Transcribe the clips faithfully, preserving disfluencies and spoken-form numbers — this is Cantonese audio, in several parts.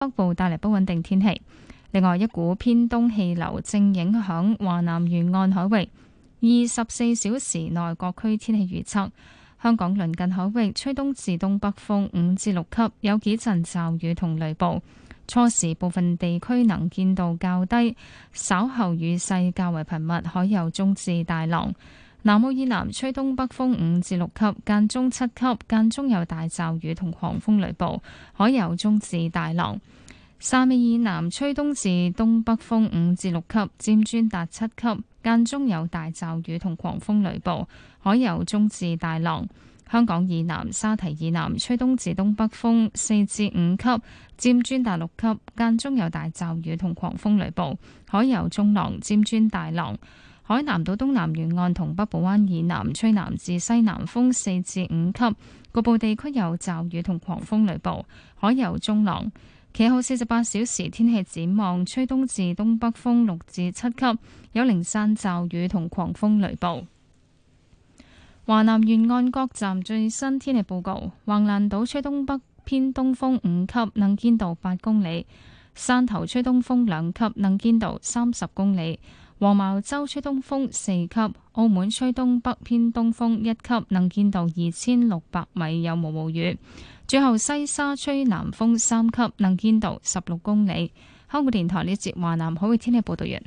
北部帶嚟不穩定天氣。另外，一股偏東氣流正影響華南沿岸海域，二十四小時內各區天氣預測：香港鄰近海域吹東至東北風五至六級，有幾陣驟雨同雷暴。初時部分地區能見度較低，稍後雨勢較為頻密，海有中至大浪。南澳以南吹東北風五至六級，間中七級，間中有大驟雨同狂風雷暴，海有中至大浪。汕尾以南吹東至東北風五至六級，漸轉達七級，間中有大驟雨同狂風雷暴，海有中至大浪。香港以南沙堤以南吹東至東北風四至五級，漸轉達六級，間中有大驟雨同狂風雷暴，海有中浪，漸轉大浪。海南島東南沿岸同北部灣以南吹南至西南風四至五級，局部地區有驟雨同狂風雷暴，海有中浪。其後四十八小時天氣展望，吹東至東北風六至七級，有零散驟雨同狂風雷暴。華南沿岸各站最新天氣報告：橫瀾島吹東北偏東風五級，能見度八公里；汕頭吹東風兩級，能見度三十公里；黃茅洲吹東風四級；澳門吹東北偏東風一級，能見度二千六百米，有毛毛雨。最後西沙吹南風三級，能見度十六公里。香港電台呢節華南海域天氣報道完。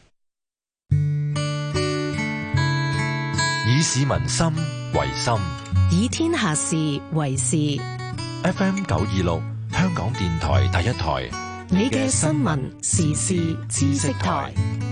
以市民心為心， 以天下事為事。 F M 九二六，香港電台第一台， 你嘅新聞時事知識台。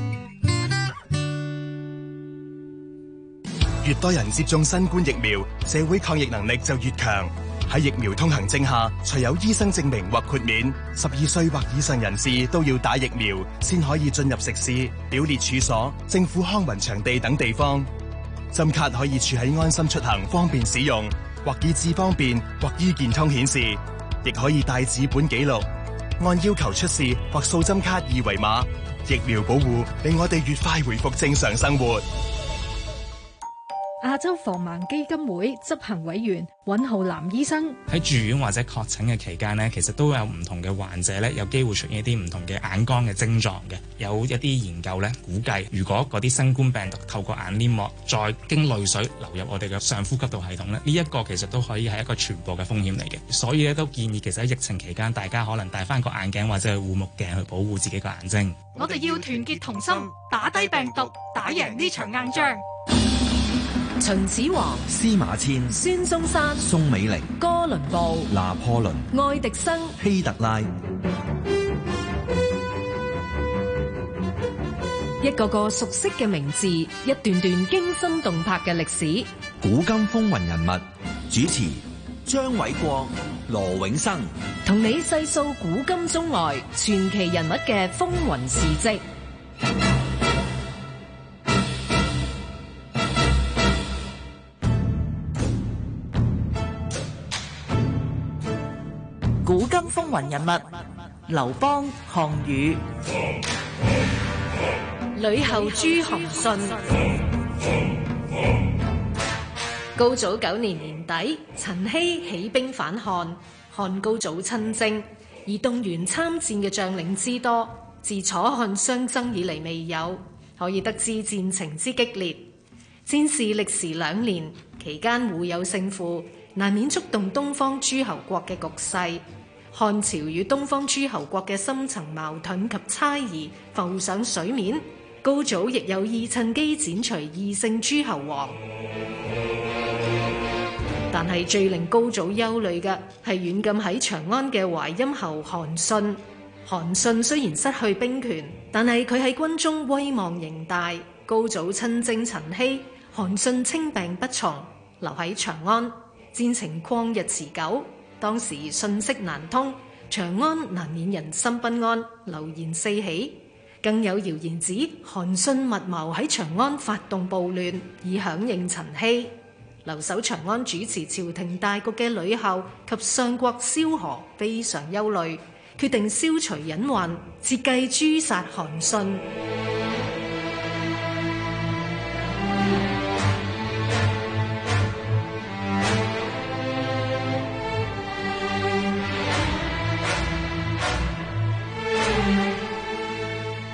越多人接種新冠疫苗，社會抗疫能力就越強。喺疫苗通行證下，除有醫生證明或豁免，十二歲或以上人士都要打疫苗，先可以進入食肆、表列處所、政府康文場地等地方。針卡可以儲喺安心出行，方便使用，或以智方便，或醫健通顯示，亦可以帶紙本記錄，按要求出示或掃針卡二維碼。疫苗保護令我哋越快回復正常生活。 亞洲防盲基金會執行委員尹浩南醫生： 喺住院或者確診嘅期間呢，其實都有唔同嘅患者咧，有機會出現一啲唔同嘅眼光嘅症狀嘅。有一啲研究咧，估計如果嗰啲新冠病毒透過眼黏膜再經淚水流入我哋嘅上呼吸道系統咧，呢一個其實都可以係一個傳播嘅風險嚟嘅。所以咧都建議，其實喺疫情期間，大家可能戴翻個眼鏡或者係護目鏡去保護自己個眼睛。 我哋要團結同心，打低病毒，打贏呢場硬仗。 秦始皇、 司馬遷、 孫中山、 宋美齡、 哥倫布、 拿破崙、 愛迪生、 希特拉， 一個個熟悉嘅名字，一段段驚心動魄嘅歷史。 古今風雲人物，主持張偉國、羅永生， 同你細數古今中外傳奇人物嘅風雲事跡。 古今風雲人物，劉邦、項羽。 呂后朱韓信。高祖九年年底，陳希起兵反漢，漢高祖親征，而動員參戰嘅將領之多，自楚漢相爭以嚟未有，可以得知戰情之激烈。戰事歷時兩年，期間互有勝負，難免觸動東方諸侯國嘅局勢。漢朝與東方諸侯國嘅深層矛盾及猜疑浮上水面，高祖亦有意趁機剪除異姓諸侯王。但係最令高祖憂慮嘅係軟禁喺長安嘅淮陰侯韓信。韓信雖然失去兵權，但係佢喺軍中威望仍大。高祖親征陳豨，韓信稱病不從，留喺長安。戰情曠日持久。當時信息難通，長安難免人心不安，流言四起，更有謠言指韓信密謀喺長安發動暴亂，以響應陳豨。留守長安主持朝廷大局嘅呂后及相國蕭何非常憂慮，決定消除隱患，設計誅殺韓信。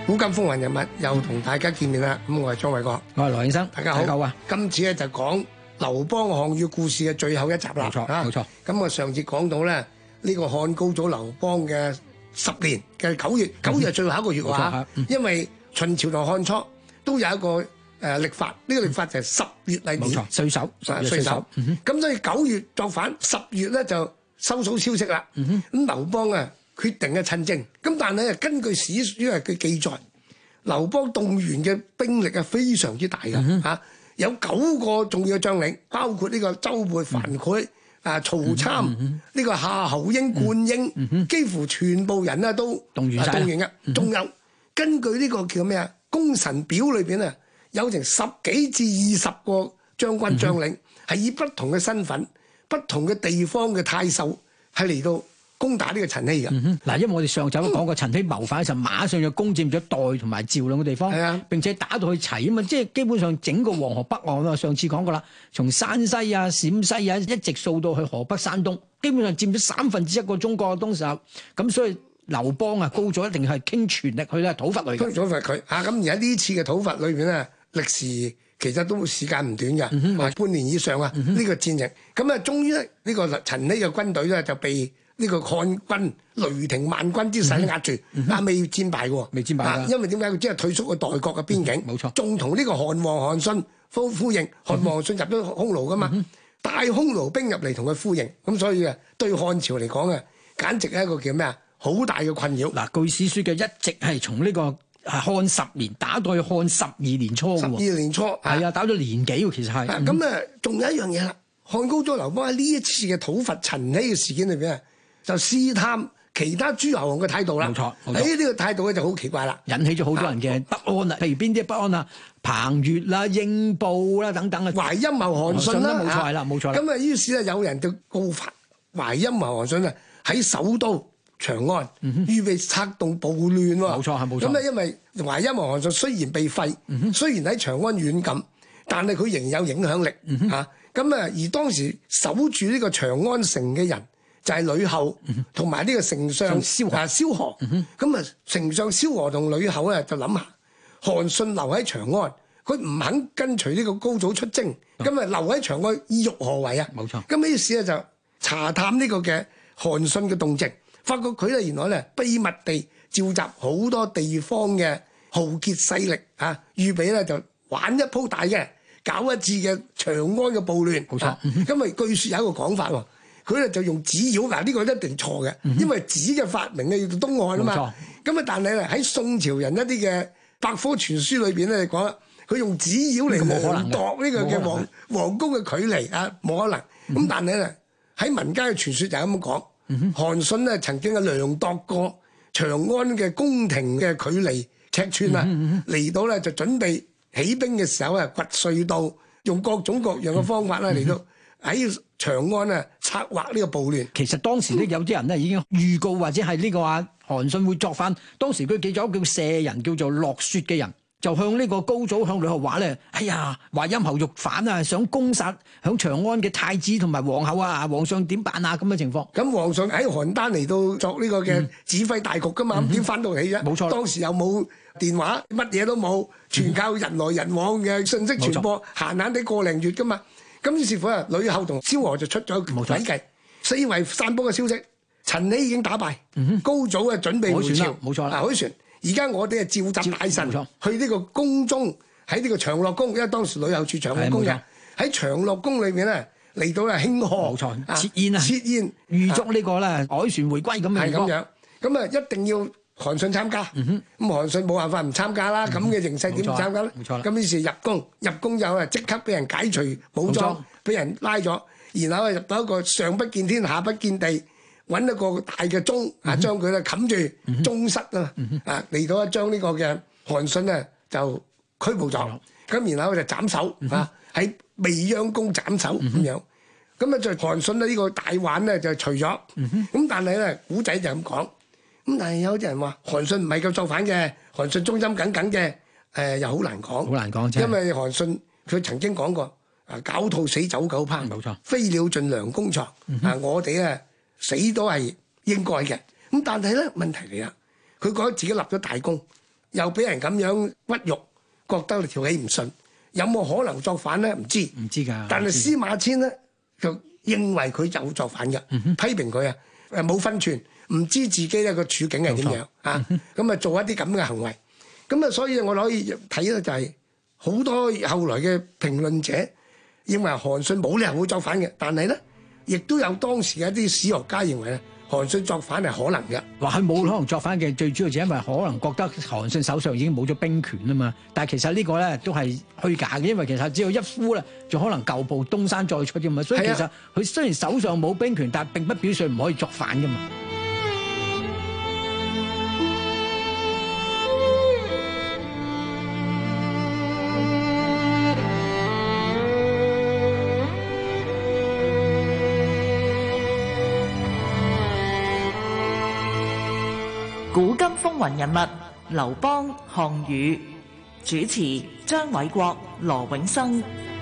古今風雲人物又同大家見面啦。咁我係張偉國， 我係羅永生， 大家好。 大家好啊！ 今次咧就講劉邦項羽故事嘅最後一集啦。 冇錯，冇錯。 咁我上次講到咧呢個漢高祖劉邦嘅十年嘅九月，九月係最後一個月喎。因為秦朝同漢初都有一個誒曆法，呢個曆法就係十月嚟年。 冇錯，歲首， 歲首。咁所以九月作反，十月咧就收數消息啦。咁劉邦啊決定嘅親征。咁但係根據史書嘅記載，劉邦動員嘅兵力係非常之大嘅嚇，有九個重要嘅將領，包括呢個周勃、樊噲、啊曹參、呢個夏侯嬰、灌嬰，幾乎全部人咧都動員動員嘅。仲有根據呢個叫咩啊？功臣表裏邊啊，有成十幾至二十個將軍將領係以不同嘅身份、不同嘅地方嘅太守係嚟到攻打呢個陳豨嘅。 嗱、嗯，因為我哋上集都講過，陳豨謀反嘅時候，馬上就攻佔咗代同埋趙兩個地方， 啊、 並且打到去齊啊嘛，即係基本上整個黃河北岸啊。上次講過啦，從山西啊、陝西啊一直掃到去河北、山東，基本上佔咗三分之一個中國嘅東時候。咁所以劉邦啊，高祖一定係傾全力去咧討伐佢嘅。 討伐佢啊！咁而喺呢次嘅討伐裏邊咧，歷時其實都時間唔短嘅，嗯、半年以上啊！呢、嗯、個戰役咁啊，終於咧呢個陳豨嘅軍隊咧就被呢個漢軍雷霆萬軍之勢壓住，嗯、但未戰敗喎， 未戰敗、啊、 因為點解佢只係退縮去代國嘅邊境？ 冇、嗯、錯，仲同呢個韓王韓信呼呼應，韓王韓信入咗匈奴噶嘛，嗯、帶匈奴兵入嚟同佢呼應，咁所以啊，對漢朝嚟講啊，簡直係一個叫咩啊，好大嘅困擾。 嗱，據史書嘅一直係從呢個漢十年打到去漢十二年初嘅喎， 十二年初係啊，打咗年幾喎，其實係。 咁啊，仲、嗯、有一樣嘢啦，漢高祖劉邦喺呢一次嘅討伐陳豨嘅事件裏邊啊，就試探其他諸侯王嘅態度啦。 冇錯， 喺呢個態度咧就好奇怪啦， 引起咗好多人嘅不安啦。譬、啊、如邊啲不安啊？彭越啦、英布啦等等啊， 淮陰謀韓信啦， 冇錯係啦，冇錯啦。 咁啊，於是咧有人就告發淮陰謀韓信啊，喺首都長安、嗯、預備策動暴亂喎。 冇錯係冇錯。 咁咧因為淮陰謀韓信雖然被廢，嗯、雖然喺長安軟禁，但係佢仍有影響力嚇。咁、嗯、啊，而當時守住呢個長安城嘅人就係呂后同埋呢個丞相蕭何。蕭何咁啊，丞相蕭何同呂后咧就諗下，韓信留喺長安，佢唔肯跟隨呢個高祖出征，咁、嗯、啊留喺長安意欲何為啊？冇錯。咁於是咧就查探呢個嘅韓信嘅動靜。發覺佢咧原來咧秘密地召集好多地方嘅豪傑勢力啊，預備咧就玩一鋪大嘅，搞一次嘅長安嘅暴亂。冇錯，因為據說有一個講法喎，佢咧就用紙鷂，嗱呢個一定錯嘅，因為紙嘅發明咧要到東漢啊嘛。咁啊，但係咧喺宋朝人一啲嘅百科全書裏邊咧講，佢用紙鷂嚟量度呢個嘅皇皇宮嘅距離啊，冇可能。咁、嗯、但係咧喺民間嘅傳說就係咁講。韓信咧曾經嘅量度過長安嘅宮廷嘅距離尺寸啊，嚟、嗯嗯、到咧就準備起兵嘅時候啊，掘隧道，用各種各樣嘅方法咧嚟、嗯、到喺長安啊策劃呢個暴亂。 其實當時咧有啲人咧已經預告或者係呢個啊韓信會作反，當時佢記咗叫舍人叫做樂雪嘅人。就向呢個高祖向呂后話咧，哎呀，淮陰侯欲反啊，想攻殺響長安嘅太子同埋皇后啊，皇上點辦啊？咁嘅情況。 咁皇上喺邯鄲嚟到作呢個嘅指揮大局噶嘛，咁點翻到起啫？冇錯。當時又冇電話，乜嘢都冇，全靠人來人往嘅信息傳播，閒閒地個零月噶嘛。咁於是乎啊，呂后同蕭何就出咗詭計，四圍散播嘅消息，陳豨已經打敗，嗯、高祖啊準備回朝，冇錯啦，凱旋。而家我哋係召集大臣去呢個宮中，喺呢個長樂宮，因為當時呂后住長樂宮嘅，喺長樂宮裏面咧嚟到咧慶賀，冇錯，設宴啊，設宴預祝呢個咧凱旋回歸咁嘅。 係咁樣，咁啊一定要韓信參加。咁、嗯、韓信冇辦法唔參加啦，咁、嗯、嘅形勢點參加咧？冇錯。咁於是入宮，入宮之後啊，即刻俾人解除武裝，俾人拉咗，然後啊入到一個上不見天下不見地。揾一個大嘅鐘啊，將佢咧冚住鐘室啊，啊嚟到一將呢個嘅韓信咧就拘捕咗，咁然後就斬首啊，喺未央宮斬首咁樣，咁啊就韓信咧呢個大患咧就除咗，咁但係咧古仔就咁講，咁但係有啲人話韓信唔係夠造反嘅，韓信忠心耿耿嘅，誒又好難講，好難講，因為韓信佢曾經講過啊，狡兔死走狗烹，冇錯，飛鳥盡良弓藏，啊我哋咧。死都係應該嘅，咁但係咧問題嚟啦，佢覺得自己立咗大功， 又俾人咁樣屈辱，覺得條氣唔順，有冇可能作反咧？唔知， 唔知㗎。 但係司馬遷咧就認為佢有作反嘅， 嗯、 批評佢啊誒冇分寸，唔知自己咧個處境係點樣啊，咁啊做一啲咁嘅行為，咁啊所以我可以睇咧就係好多後來嘅評論者認為韓信冇理由會作反嘅，但係咧亦都有當時嘅一啲史學家認為咧。韓信作反係可能嘅， 話佢冇可能作反嘅，最主要就因為可能覺得韓信手上已經冇咗兵權啊嘛。但係其實呢個咧都係虛假嘅，因為其實只要一呼咧，就可能舊部東山再出嘅嘛。所以其實佢雖然手上冇兵權，但係並不表示唔可以作反嘅嘛。 古今風雲人物，劉邦、項羽，主持張偉國、羅永生。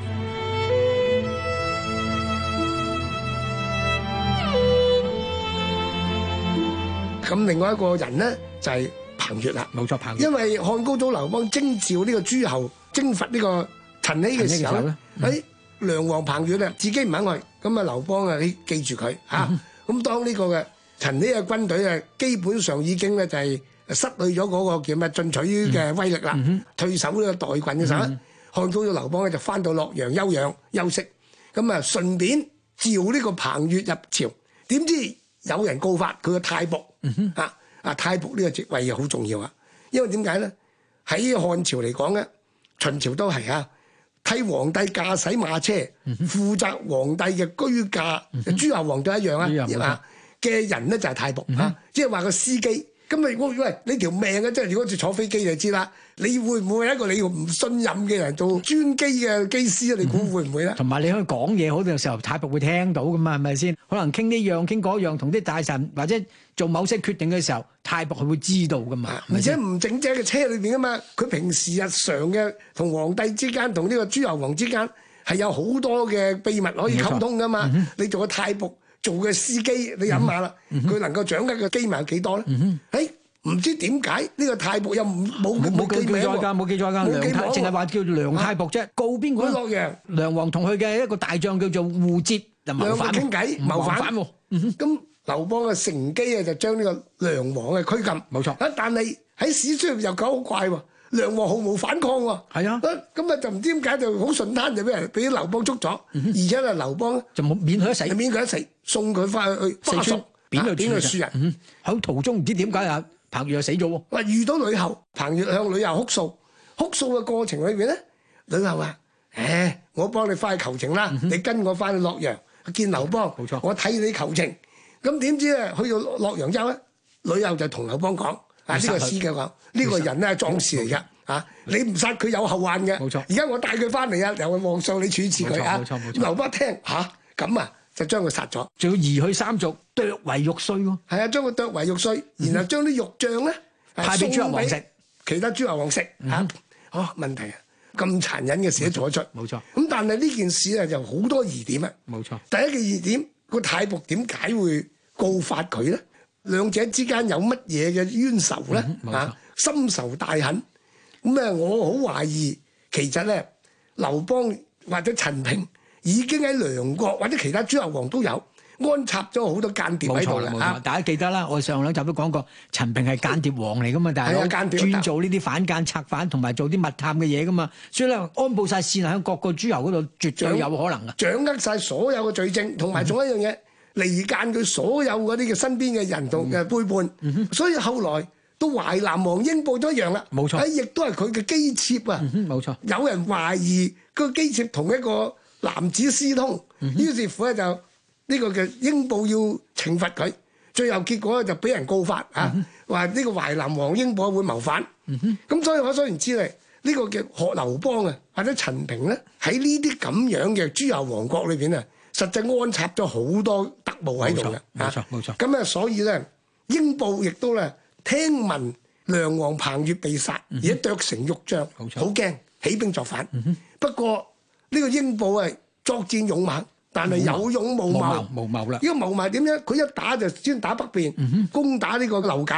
咁另外一個人呢，就係、是、彭越啦， 冇錯，彭越。因為漢高祖劉邦徵召呢個諸侯征伐呢個陳豨嘅時候咧，喺梁王彭越咧自己唔肯去，咁啊劉邦啊你記住佢嚇，咁、嗯啊、當呢個嘅陳豨嘅軍隊啊，基本上已經咧就係失去咗嗰個叫咩進取嘅威力啦，嗯、退守呢個代郡嘅時候咧，漢高祖劉邦咧就翻到洛陽休養休息，咁啊順便召呢個彭越入朝，點知有人告發佢嘅太僕、嗯、啊啊太僕呢個職位又好重要啊，因為點解咧？喺漢朝嚟講咧，秦朝都係啊，替皇帝駕駛馬車，嗯、負責皇帝嘅居駕，嗯、諸侯皇都一樣啊。啊嘅人咧就係太僕嚇，即係話個司機。咁你我喂你條命啊！即係如果坐飛機就知啦，你會唔會係一個你唔信任嘅人做專機嘅機師啊？你估會唔會咧？ 同埋你可以講嘢，好多時候太僕會聽到噶嘛，係咪先？可能傾呢樣傾嗰樣，同啲大臣或者做某些決定嘅時候，太僕係會知道噶嘛。 而且唔整隻嘅車裏邊啊嘛，佢平時日常嘅同皇帝之間，同呢個諸侯王之間係有好多嘅秘密可以溝通噶嘛。你做個太僕。做嘅司機，你諗下啦，佢、嗯、能夠掌握嘅機密有幾多咧？誒、嗯，唔、欸、知點解呢個太僕又冇冇記名喎？冇記載㗎，冇記名，淨係話叫梁太僕啫。告邊個？洛陽梁王同佢嘅一個大將叫做戶捷，就謀反傾偈，謀反喎。咁劉邦嘅乘機啊，就將呢個梁王嘅拘禁。冇錯。啊，但係喺史書又講好怪喎。梁王毫無反抗喎，係啊，咁啊就唔知點解就好順攤就俾人俾劉邦捉咗，嗯、而且啊劉邦就冇免佢一死，免佢一死，送佢翻去巴蜀，貶佢貶佢庶人。喺、嗯、途中唔知點解啊，彭越又死咗喎。話遇到呂后，彭越向呂后哭訴，哭訴嘅過程裏邊咧，呂后話：誒，我幫你翻去求情啦，嗯、你跟我翻去洛陽見劉邦，冇錯，我睇你求情。咁點知咧去到洛陽之後咧，呂后就同劉邦講。啊！呢個詩嘅講，呢個人咧係壯士嚟㗎，嚇你唔殺佢有後患嘅。冇錯。而家我帶佢翻嚟啊，由皇上你處置佢啊。冇錯冇錯。劉邦聽嚇咁啊，就將佢殺咗，仲要移去三族，剁為肉碎喎。係啊，將佢剁為肉碎，然後將啲肉醬咧派俾諸侯王食，其他諸侯王食嚇。哦，問題啊，咁殘忍嘅事都做得出。冇錯。咁但係呢件事咧就好多疑點啊。冇錯。第一個疑點，個太僕點解會告發佢咧？兩者之間有乜嘢嘅冤仇咧？啊，深仇大恨。咁啊，我好懷疑其實咧，劉邦或者陳平已經喺梁國或者其他諸侯王都有安插咗好多間諜喺度啦。啊，大家記得啦，我上兩集都講過，陳平係間諜王嚟噶嘛，但係專做呢啲反間策反同埋做啲密探嘅嘢噶嘛，所以咧安佈晒線喺各個諸侯嗰度，絕對有可能啊！掌握晒所有嘅罪證，同埋仲有一樣嘢。離間佢所有嗰啲嘅身邊嘅人同嘅背叛，嗯、所以後來到淮南王英布都一樣啦。冇錯，亦都係佢嘅姬妾啊。冇、嗯、錯，有人懷疑個姬妾同一個男子私通，嗯、於是乎咧就呢、這個嘅英布要懲罰佢，最後結果咧就俾人告發、嗯、啊，話呢個淮南王英布會謀反。咁、嗯、所以可想而知咧，呢、這個嘅學劉邦啊，或者陳平咧，喺呢啲咁樣嘅諸侯王國裏邊啊。實際安插咗好多特務喺度嘅，冇錯冇錯。咁啊，所以咧，英布亦都咧聽聞梁王彭越被殺，而家剁成肉醬，好驚，起兵作反。嗯、不過呢、這個英布係作戰勇猛，但係有勇無謀，無謀啦。呢個無謀點樣？佢一打就先打北邊，嗯、攻打呢個劉賈，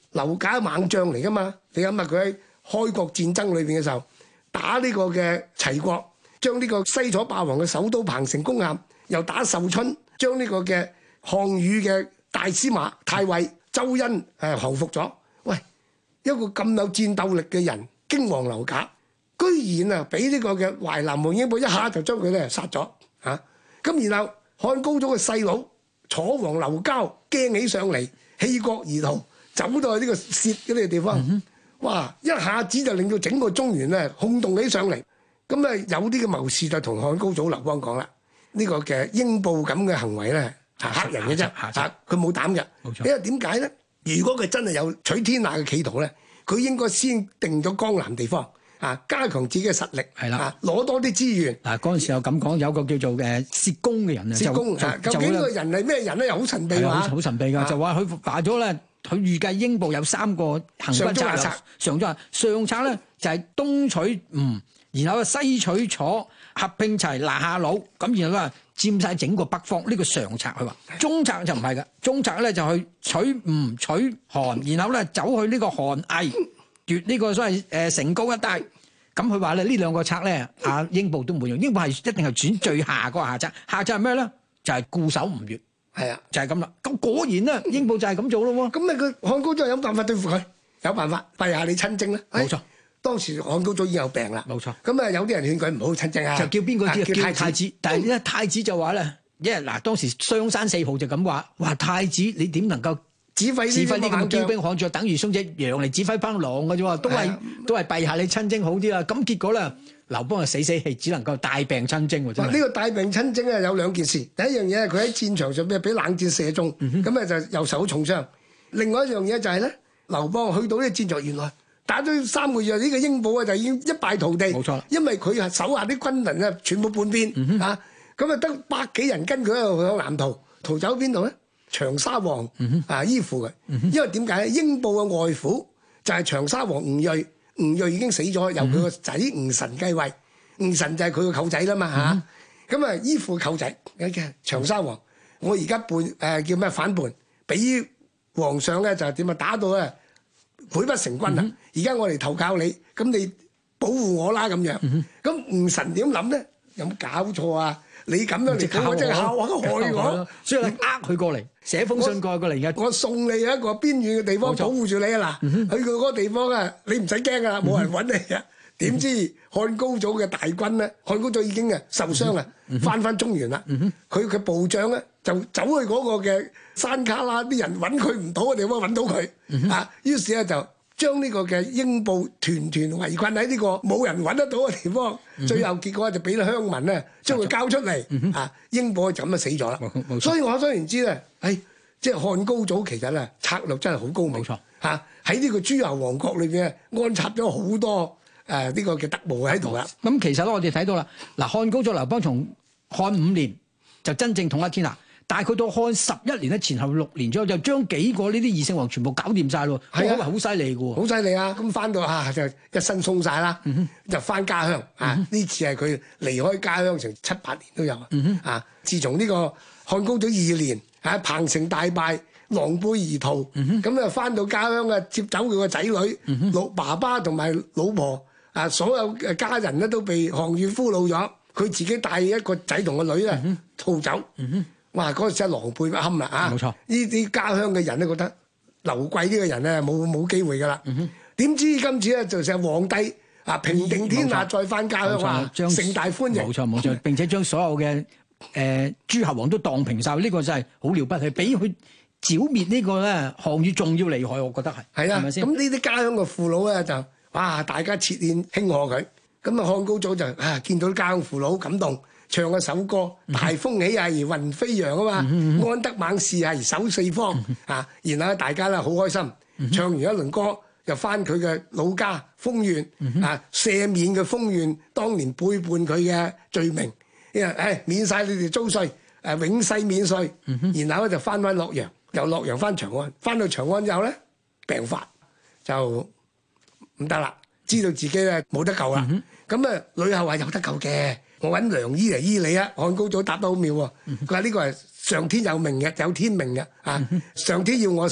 劉家猛將嚟噶嘛？你諗下佢喺開國戰爭裏邊嘅時候，打呢個嘅齊國，將呢個西楚霸王嘅首都彭城攻陷，又打壽春，將呢個嘅項羽嘅大司馬太尉周殷誒降服咗。喂，一個咁有戰鬥力嘅人，荊王劉賈，居然啊俾呢個嘅淮南王英寶一下就將佢咧殺咗嚇。咁、啊、然後漢高祖嘅細佬楚王劉交驚起上嚟，棄國而逃，走到去呢個薛嗰啲嘅地方。嗯哇！一下子就令到整個中原咧轟動起上嚟，咁啊有啲嘅謀士就同漢高祖劉邦講啦，呢、這個嘅英布咁嘅行為咧係嚇人嘅啫，嚇佢冇膽嘅。冇錯，因為點解咧？如果佢真係有取天下嘅企圖咧，佢應該先定咗江南地方啊，加強自己嘅實力，係啦，攞多啲資源。嗱嗰陣時候咁講，有個叫做誒薛公嘅人啊，薛公究竟呢個人係咩人咧？又好神秘㗎，好神秘㗎，就話佢話咗咧。佢預計英布有三個行軍策略，上策上策咧就係東取吳，然後西取楚，合併齊拿下魯，咁然後咧佔晒整個北方，呢、這個上策佢話。中策就唔係㗎，中策咧就去取吳取韓，然後咧走去呢個韓魏，奪呢個所謂誒成高一帶。咁佢話咧呢兩個策咧，阿英布都唔會用，英布係一定係選最下嗰個下策。下策係咩咧？就係、是、固守吳越。係啊，就係咁啦。咁果然咧，英布就係咁做咯喎。咁咪佢漢高祖有辦法對付佢？有辦法，閉下你親征啦。冇錯，當時漢高祖已經有病啦。冇錯。咁啊，有啲人勸佢唔好親征啊。就叫邊個知？叫太子。太子但係咧，太子就話咧，因為嗱當時雙山四號就咁話，哇太子你點能夠指揮指揮呢咁嘅驕兵悍將，等於送隻羊嚟指揮班狼嘅啫喎，都係都係閉下你親征好啲啦。咁結果咧。劉邦就死死氣，只能夠帶病親征喎。真係呢個帶病親征咧有兩件事，第一樣嘢係佢喺戰場上邊俾冷箭射中，咁、嗯、啊就又受重傷。另外一樣嘢就係咧，劉邦去到呢個戰場，原來打咗三個月，呢、這個英布啊就已經一敗塗地。冇錯，因為佢係手下啲軍人啊全部叛變、嗯、啊，咁啊得百幾人跟佢喺度向南逃，逃走邊度咧？長沙王、嗯、啊依附嘅、嗯，因為點解咧？英布嘅外父就係長沙王吳芮。吳芮已經死咗，由佢個仔吳臣繼位。吳臣就係佢個舅仔啦嘛嚇，咁、嗯、啊依附舅仔嘅長沙王，我而家叛誒、呃、叫咩反叛，俾皇上咧就係點啊打到咧潰不成軍啦。而、嗯、家我嚟投靠你，咁你保護我啦咁樣。咁、嗯、吳臣點諗咧？有冇搞錯啊？你咁樣嚟搞我，即係嚇我害我，所以你呃佢過嚟，寫封信過過嚟嘅。我送你去一個邊遠嘅地方保護住你啊！嗱、嗯，去佢嗰個地方啊，你唔使驚噶啦，冇人揾你啊。點、嗯、知漢高祖嘅大軍咧，漢高祖已經啊受傷啦，翻、嗯、翻中原啦。佢、嗯、嘅部長咧就走去嗰個嘅山卡拉，啲人揾佢唔到嘅地方揾到佢、嗯、啊，於是咧就將呢個嘅英布團團圍困喺呢個冇人揾得到嘅地方、嗯，最後結果就俾鄉民咧將佢交出嚟、嗯，啊，英布就咁啊死咗啦。所以我可想而知咧，誒、哎，即係漢高祖其實咧策略真係好高明，嚇喺呢個諸侯王國裏邊安插咗好多誒呢、呃這個嘅特務喺度啦。咁其實咧我哋睇到啦，嗱漢高祖劉邦從漢五年就真正統一天下。但係佢到漢十一年咧，前後六年之後，就將幾個呢啲異姓王全部搞掂晒咯。係啊，好犀利嘅喎，好犀利啊！咁翻到啊，就一身鬆晒啦，就翻家鄉、嗯、啊！呢次係佢離開家鄉成七八年都有、嗯、啊！自從呢個漢高祖二年啊，彭城大敗，狼狽而逃，咁啊翻到家鄉啊，接走佢個仔女，老、嗯、爸爸同埋老婆啊，所有嘅家人咧都被項羽俘虜咗，佢自己帶一個仔同個女咧逃走。嗯嗯哇！嗰陣時真係狼狽不堪啦啊！冇錯，呢啲家鄉嘅人都覺得劉貴呢個人咧冇冇機會噶啦。點、嗯、知今次咧就成皇帝啊平定天下，再翻家鄉啊，盛大歡迎。冇錯冇錯，並且將所有嘅誒、呃、諸侯王都蕩平晒，呢、這個真係好了不起，比佢剿滅呢個咧項羽仲要厲害，我覺得係。係啊，咁呢啲家鄉嘅父老咧就哇，大家設宴慶賀佢。咁啊漢高祖就啊見到啲家鄉父老好感動。唱一首歌，大風起而雲飛揚啊嘛、嗯，安得猛士而守四方、嗯、啊！然後大家咧好開心，嗯、唱完一輪歌，又翻佢嘅老家豐縣、嗯、啊，赦免嘅豐縣當年背叛佢嘅罪名，因為誒免晒你哋租稅，誒永世免稅、嗯，然後咧就翻返洛陽，由洛陽翻長安，翻到長安之後咧病發就唔得啦，知道自己咧冇得救啦，咁、嗯、啊呂后話有得救嘅。我揾良醫嚟醫你啊！漢高祖答得好妙喎，佢話呢個係上天有命嘅，有天命嘅啊！上天要我死，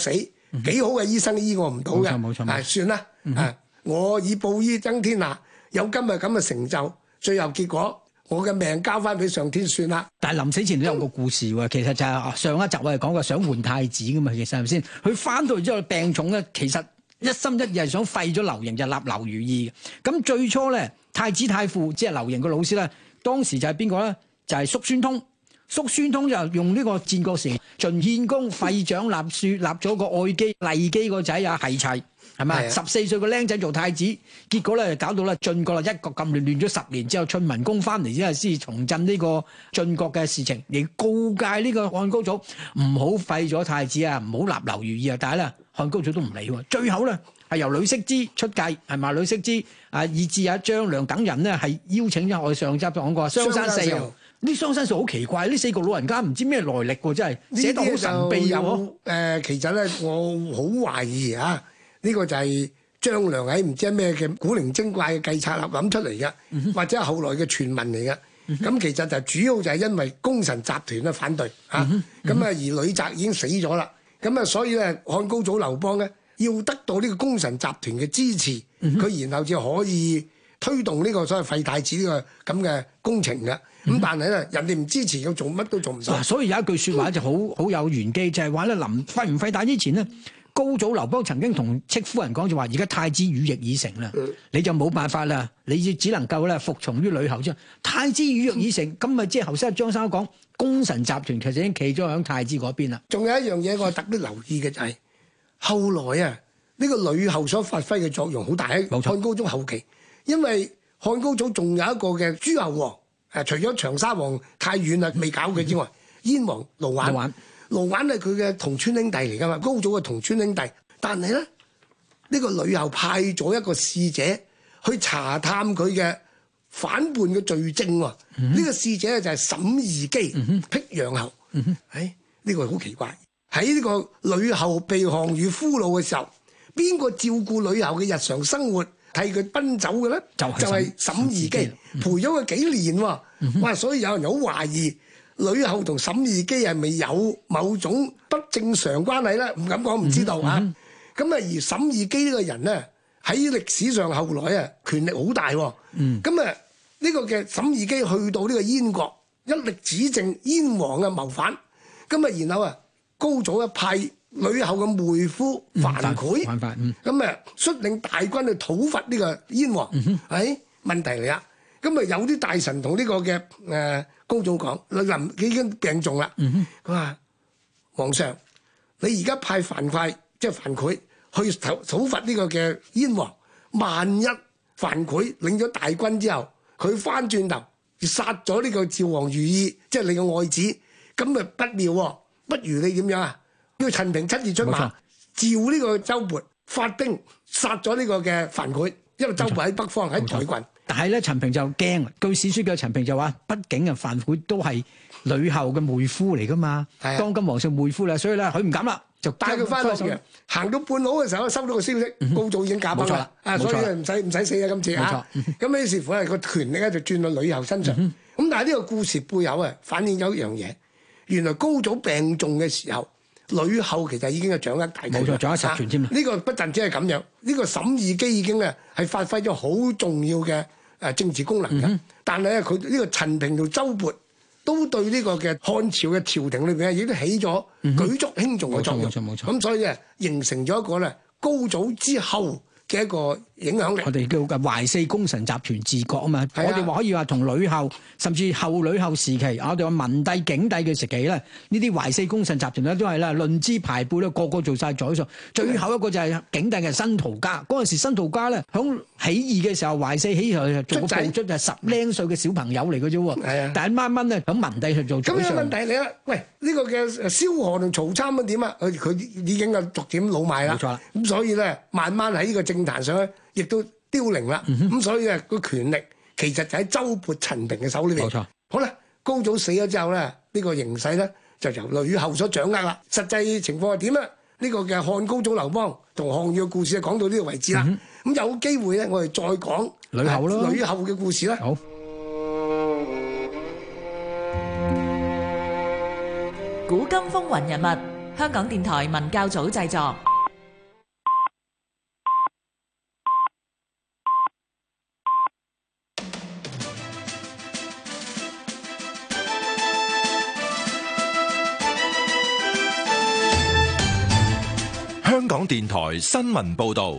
幾好嘅醫生醫我唔到嘅， 冇錯冇錯， 啊算啦，啊我以報醫爭天下，有今日咁嘅成就，最後結果我嘅命交翻俾上天算啦。 但係臨死前都有個故事喎，其實就係上一集我哋講過想換太子噶嘛，其實係咪先？佢翻到嚟之後病重咧，其實一心一意係想廢咗劉盈，就立劉如意嘅。咁最初咧，太子太傅即係劉盈個老師咧，當時就係邊個咧？就係叔孫通。叔孫通就用呢個戰國時晉獻公廢長立庶，立咗個愛姬酈姬個仔啊係齊，係咪？十四歲個僆仔做太子，結果咧搞到咧晉國啦一國咁亂，亂咗十年之後，晉文公翻嚟之後先重振呢個晉國嘅事情，亦告誡呢個漢高祖唔好廢咗太子啊，唔好立劉如意啊。但係咧漢高祖都唔理喎，最後咧係由呂惜之出計，係咪？呂惜之啊，以至阿張良等人呢，係邀請咗我哋上集講過雙山四號。呢雙生數好奇怪，呢四個老人家唔知咩來歷喎，真係寫到好神秘有喎。 誒、呃，其實咧，我好懷疑啊，呢、呢個就係張良喺唔知咩嘅古靈精怪嘅計策諗出嚟嘅，嗯、或者係後來嘅傳聞嚟嘅。咁、嗯、其實就主要就係因為功臣集團咧反對嚇，咁啊、嗯、而呂澤已經死咗啦，咁啊所以咧漢高祖劉邦咧要得到呢個功臣集團嘅支持，佢、嗯、然後就可以推動呢個所謂廢太子呢個咁嘅工程嘅。咁、嗯、但係咧，人哋唔支持，佢做乜都做唔到。 所以有一句説話就好好有玄機，就係話咧，臨廢唔廢太之前呢，高祖劉邦曾經同戚夫人講就話：而家太子羽翼已成啦，嗯、你就冇辦法啦，你只能夠咧服從於呂后啫。太子羽翼已成，咁咪即係頭先張生講，功臣集團其實已經企咗喺太子嗰邊啦。 仲有一樣嘢我特別留意嘅就係、是，後來啊，呢、這個呂后所發揮嘅作用好大喺漢高宗後期，因為漢高祖仲有一個嘅諸侯王。誒，除咗長沙王太遠啦，未搞佢之外，嗯、燕王盧綰，盧綰係佢嘅同村兄弟嚟噶嘛，高祖嘅同村兄弟。但係咧，呢、呢個呂后派咗一個使者去查探佢嘅反叛嘅罪證喎。呢、嗯、個使者就係沈義基，嗯、辟陽侯。誒、嗯，呢、呢個好奇怪。喺呢個呂后被項羽俘虜嘅時候，邊個照顧呂后嘅日常生活？替佢奔走嘅咧，就係沈義基，陪咗佢幾年喎。嗯、哇！所以有人好懷疑呂后同沈義基係咪有某種不正常關係咧？唔敢講，唔知道啊。咁啊、嗯，而沈義基呢個人咧，喺歷史上後來啊，權力好大。咁啊、嗯，呢個嘅沈義基去到呢個燕國，一力指證燕王嘅謀反。咁啊，然後啊，高祖一派呂后嘅妹夫樊噲，咁啊率領大軍去討伐呢個燕王，係、嗯哎、問題嚟啦。咁啊有啲大臣同呢個嘅誒高祖講，臨已經病重啦。佢話、嗯：皇上，你而家派樊噲，即係樊噲去討討伐呢個嘅燕王，萬一樊噲領咗大軍之後，佢翻轉頭殺咗呢個趙王如意，即係你嘅愛子，咁啊不妙喎。不如你點樣啊？叫陳平親自出馬，召呢個周勃發兵殺咗呢個嘅樊噲，因為周勃喺北方喺台郡。 但係咧，陳平就驚，據史書嘅陳平就話，畢竟啊樊噲都係呂后嘅妹夫嚟噶嘛，的當今皇上妹夫啦，所以咧佢唔敢啦，就帶佢翻洛陽。行到半路嘅時候，收到個消息，嗯、高祖已經駕崩啦，啊，所以唔使唔使死啊今次啊。咁於是乎咧，個權力咧就轉到呂后身上。咁、嗯、但係呢個故事背後啊，反映咗一樣嘢，原來高祖病重嘅時候，呂后其實已經係掌握大權，冇錯，掌握實權添啦。呢、啊這個不但只係咁樣，呢、這個沈義基已經咧係發揮咗好重要嘅誒政治功能嘅。嗯、但係咧，佢呢個陳平同周勃都對呢個嘅漢朝嘅朝廷裏邊已經起咗舉足輕重嘅作用。冇錯冇錯。咁所以咧，形成咗一個咧高祖之後嘅一個影響力。我哋叫嘅淮四功臣集團治國啊嘛。啊我哋話可以話同呂后，甚至後呂后時期，我哋話文帝、景帝嘅時期咧，呢啲淮四功臣集團咧都係啦，論資排輩咧，個個做晒宰相。最後一個就係景帝嘅新陶家。嗰陣時新陶家咧，響起義嘅時候，淮四起義做個部卒就係十零歲嘅小朋友嚟嘅啫喎。係啊，但係掹掹咧響文帝去做宰相。咁有問題嚟啦，喂，呢、這個嘅蕭何同曹參咁點啊？佢佢已經係逐漸老邁啦。冇錯啦。咁所以咧，慢慢喺呢個政壇上咧，亦都凋零啦。咁、嗯、哼所以咧，個權力其實就喺周勃、陳平嘅手裏邊。冇錯。好啦，高祖死咗之後咧，呢、這個形勢咧就由呂后所掌握啦。實際情況係點咧？呢、這個嘅漢高祖劉邦同項羽嘅故事講到呢個為止啦。咁、嗯、哼有機會咧，我哋再講呂后咯，呂后嘅故事啦。好。 古今風雲人物，香港電台文教組製作。 港電台新聞報道。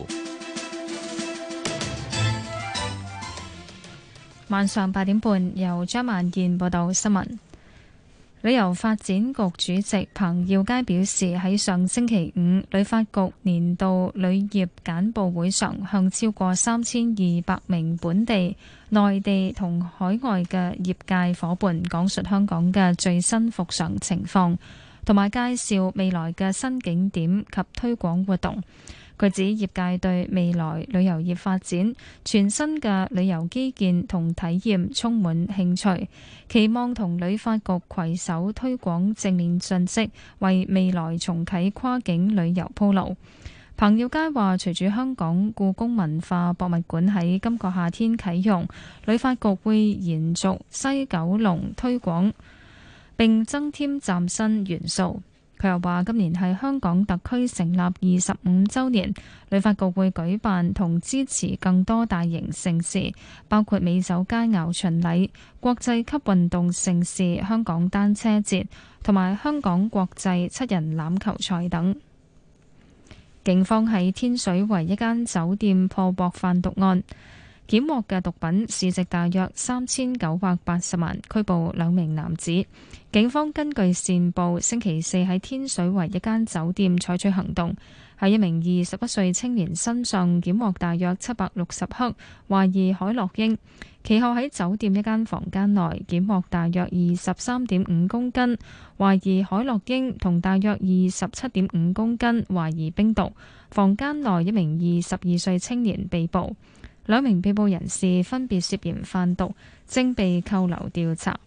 晚上八點半，由張萬燕報道新聞。旅遊發展局主席彭耀佳表示，喺上星期五旅發局年度旅業簡報會上，向超過三千二百名本地、內地同海外嘅業界夥伴講述香港嘅最新復常情況，同埋介紹未來嘅新景點及推廣活動。佢指業界對未來旅遊業發展全新嘅旅遊基建同體驗充滿興趣，期望同旅發局攜手推廣正面訊息，為未來重啟跨境旅遊鋪路。彭耀佳話，隨住香港故宮文化博物館喺今個夏天啟用，旅發局會延續西九龍推廣並增添嶄新元素。佢又話：今年係香港特區成立二十五週年，旅發局會舉辦同支持更多大型盛事，包括美酒佳餚巡禮、國際級運動盛事香港單車節同埋香港國際七人欖球賽等。警方喺天水圍一間酒店破獲販毒案，檢獲嘅毒品市值大約三千九百八十萬，拘捕兩名男子。警方根據線報，星期四喺天水圍一間酒店採取行動，喺一名二十一歲青年身上檢獲大約七百六十克懷疑海洛因，其後喺酒店一間房間內檢獲大約二十三點五公斤懷疑海洛因同大約二十七點五公斤懷疑冰毒。房間內一名二十二歲青年被捕，兩名被捕人士分別涉嫌販毒，正被扣留調查。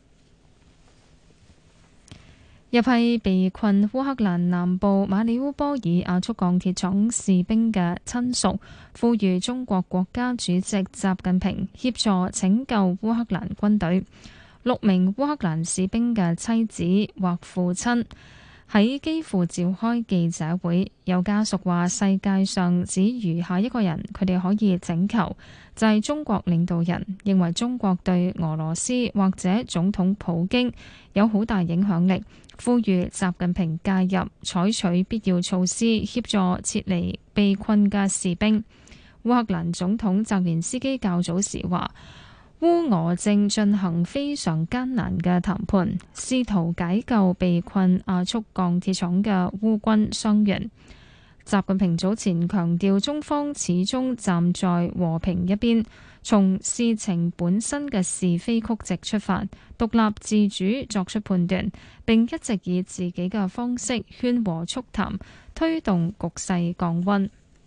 一批被困烏克蘭南部馬里烏波爾亞速鋼鐵廠士兵嘅親屬，呼籲中國國家主席習近平協助拯救烏克蘭軍隊。六名烏克蘭士兵嘅妻子或父親喺基輔召開記者會，有家屬話世界上只餘下一個人佢哋可以拯救，就係中國領導人，認為中國對俄羅斯或者總統普京有好大影響力，呼籲習近平介入，採取必要措施協助撤離被困嘅士兵。烏克蘭總統澤連斯基較早時話，烏俄正進行非常艱難嘅談判，試圖解救被困亞速鋼鐵廠嘅烏軍傷員。習近平早前強調，中方始終站在和平一邊，從事情本身嘅是非曲直出發，獨立自主作出判斷，並一直以自己嘅方式勸和促談，推動局勢降溫。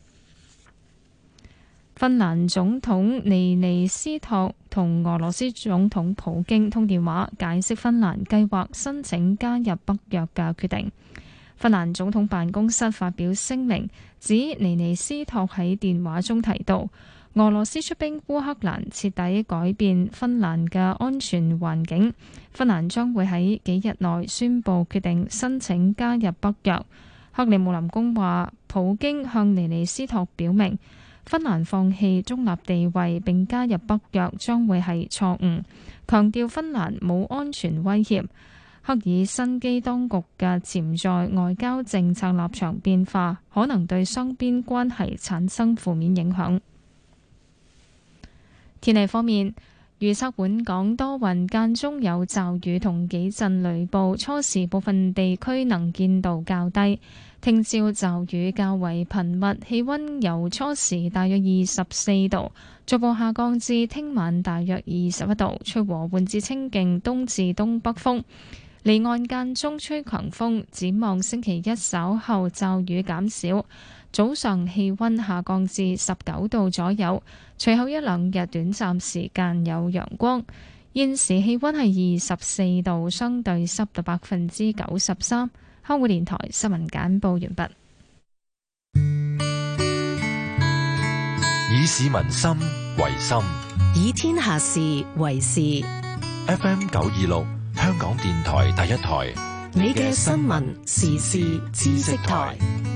芬蘭總統尼尼斯托同俄羅斯總統普京通電話，解釋芬蘭計劃申請加入北約嘅決定。芬蘭總統辦公室發表聲明，指尼尼斯托喺電話中提到，俄羅斯出兵烏克蘭徹底改變芬蘭嘅安全環境，芬蘭將會喺幾日內宣布決定申請加入北約。克里姆林宮話，普京向尼尼斯托表明，芬蘭放棄中立地位並加入北約將會係錯誤，強調芬蘭冇安全威脅。赫爾辛基當局嘅潛在外交政策立場變化，可能對雙邊關係產生負面影響。天氣方面，預測本港多雲間中有驟雨同幾陣雷暴，初時部分地區能見度較低。聽朝驟雨較為頻密，氣溫由初時大約二十四度，逐步下降至聽晚大約二十一度，吹和緩至清勁東至東北風。離岸間中吹強風，展望星期一稍後驟雨減少，早上氣溫下降至十九度左右，隨後一兩日短暫時間有陽光。現時氣溫係二十四度，相對濕度百分之九十三。香港電台新聞簡報完畢。 以市民心為心， 以天下事為事。 F M 九二六。香港電台第一台， 你嘅新聞時事知識台。